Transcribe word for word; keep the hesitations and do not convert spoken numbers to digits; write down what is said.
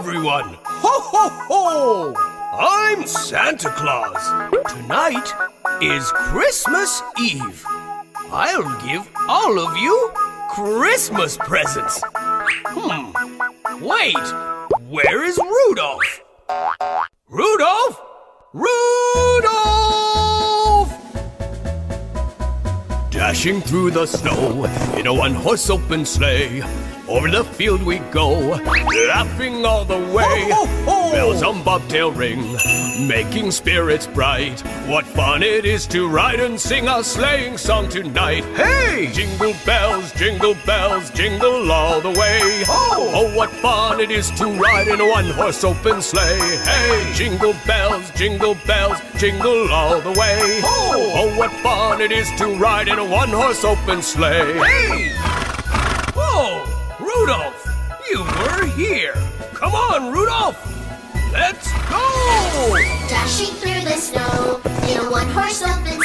everyone! Ho, ho, ho! I'm Santa Claus. Tonight is Christmas Eve. I'll give all of you Christmas presents. Hmm. Wait, where is Rudolph? Rudolph? Rudolph! Dashing through the snow in a one-horse open sleigh. Over the field we go, laughing all the way. Ho, ho, ho. Bells on bobtail ring, making spirits bright. What fun it is to ride and sing a sleighing song tonight. Hey! Jingle bells, jingle bells, jingle all the way. Ho! Oh, what fun it is to ride in a one-horse open sleigh. Hey! Jingle bells, jingle bells, jingle all the way. Ho! Oh, what fun it is to ride in a one-horse open sleigh. Hey! Whoa! Rudolph, you were here. Come on, Rudolph. Let's go! Dashing through the snow in a one-horse open